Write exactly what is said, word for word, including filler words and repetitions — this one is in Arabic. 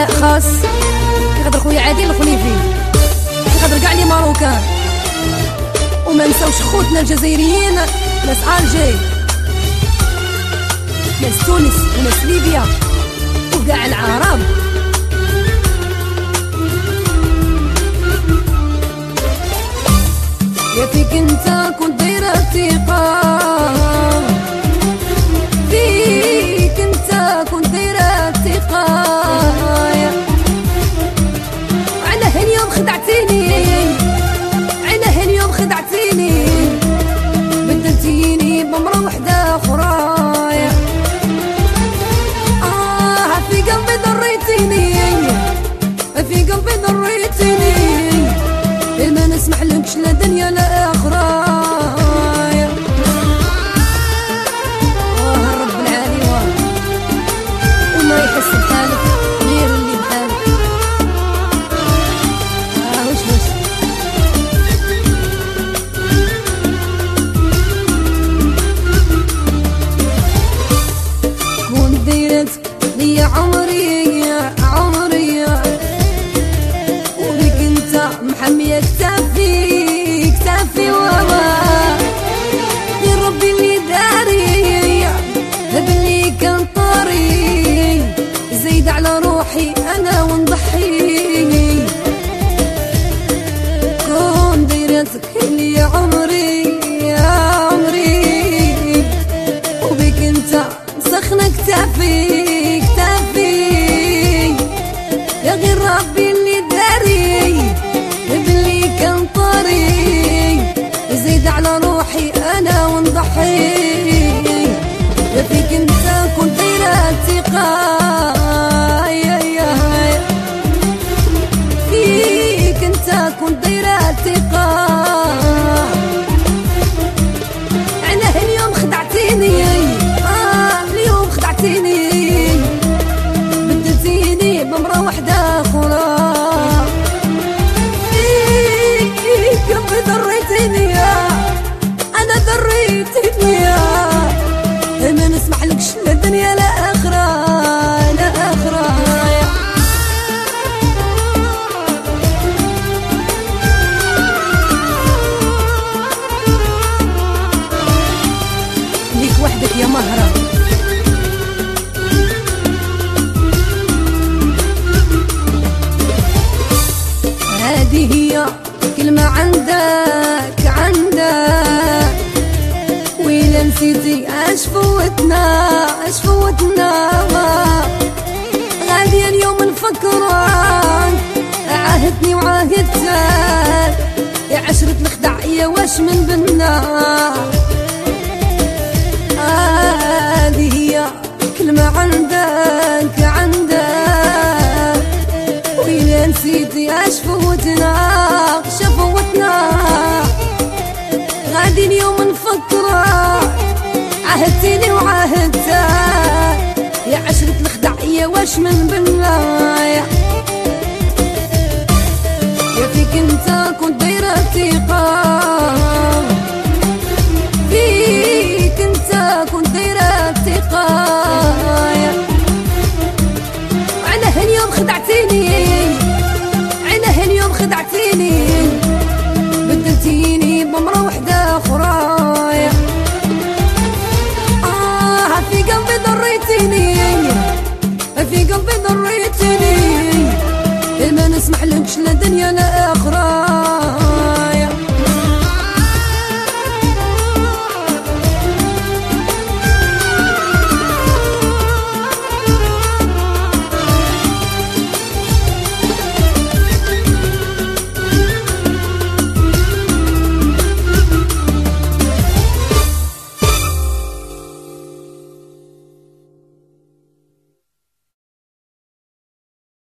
لا خاص يقدر خويا عادل الخليفي، يقدر كاع لي ماروكان، وما نساوش خوتنا الجزائريين، ناس الجي، ناس تونس وناس ليبيا وكاع العرب. يا فيك انت كنت دايره الثقه، فيك انت كنت دايره الثقه، على هاليوم خدعتيني، على هاليوم خدعتيني، بدلتيني بمرة وحدة أخرى. آه في قلبي ضريتيني، في قلبي ضريتيني، ما نسمح لكش لا دنيا لا آخرى. آه رب العالي وما يحس بحالك غير اللي بحالك. آه وش وش كون دايرتك ليا عمري عمري، وبيك انت محمية كتافي كتافي، وما يا ربي اللي داري بلي كان طاري، زايد على روحي انا ونضحي. كون دايرتك ليا عمري يا عمري، وبيك انت مسخنة كتافي كتافي، يا غير ربي اللي داري بلي كان طاري، زيد على روحي انا ونضحي. يا فيك انت كنت دايره الثقه، فيك انت كنت دايره الثقه، على هاليوم خدعتيني، اه اليوم خدعتيني، بدلتيني بمرة وحدة أخرى. فيك قلبي ضريتيني، أنا ضريتيني، ما نسمح لكش لا دنيا لا آخرة لا آخرة. ليك وحدك يا مهرة. هذه هي كلمة عندك عندك، وإلا نسيتي اش فوتنا اش فوتنا. غادي اليوم نفكرك، عاهدتني وعاهدتك، يا عشرة الخدع يا واش من بنا. هذه هي كلمة عندك عندك، وإلا نسيتي اش فوتنا شفوتنا. غادي اليوم نفكرك، عاهدتيني وعاهدتك، يا عشرة الخدع يا واش من بنايا. يا فيك انت كنت دايره الثقه، فيك انت كنت دايره الثقه، على هاليوم خدعتيني، على هاليوم خدعتيني، بدلتيني بمرة وحدة أخرى. آه في قلبي ضريتيني، في قلبي ضريتيني، ما نسمح لكش لا دنيا لا